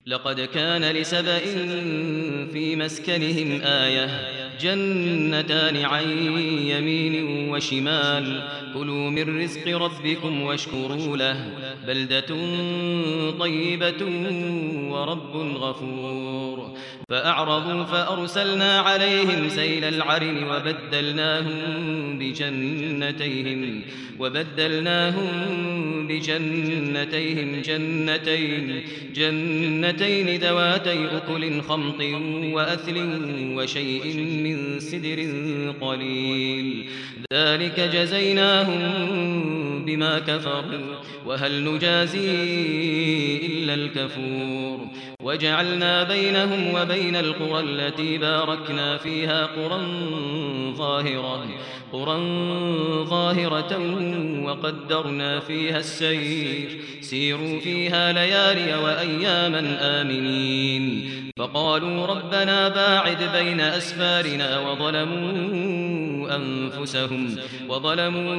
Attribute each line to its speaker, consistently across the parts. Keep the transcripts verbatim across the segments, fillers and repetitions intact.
Speaker 1: لقد كان لسبإ في مسكنهم آية جنتان عن يمين وشمال كلوا من رزق ربكم واشكروا له بلدة طيبة ورب غفور فأعرضوا فأرسلنا عليهم سيل العرم وبدلناهم بجنتيهم وبدلناهم بجنتيهم جنتين جنتين ذواتي أكل خمط وأثل وشيء من سدر قليل ذلك جزيناهم بما كفروا وهل نجازي إلا الكفور وجعلنا بينهم وبين القرى التي باركنا فيها قرى ظاهرة قرى ظاهرة وقدرنا فيها السير سيروا فيها ليالي وأياما آمنين فقالوا ربنا باعد بين أسفارنا وظلموا أنفسهم وظلموا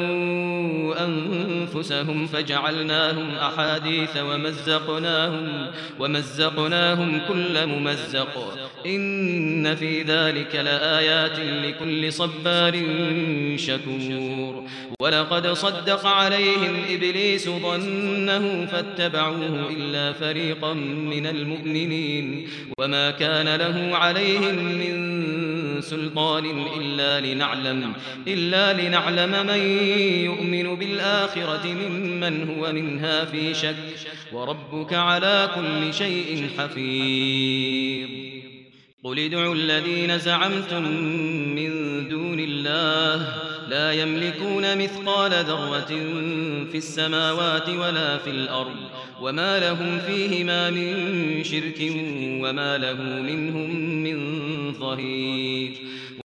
Speaker 1: أنفسهم فجعلناهم أحاديث ومزقناهم ومزقناهم كل ممزق إن في ذلك لآيات لكل صبار شكور ولقد صدق عليهم إبليس ظنه فاتبعوه إلا فريقا من المؤمنين وما كان له عليهم من سلطان إلا لنعلم إلا لنعلم من يؤمن بالآخرة ممن هو منها في شك وربك على كل شيء حفيظ قل ادعوا الذين زعمتم من دون الله لا يملكون مثقال ذرة في السماوات ولا في الأرض وما لهم فيهما من شرك وما له منهم من ظهير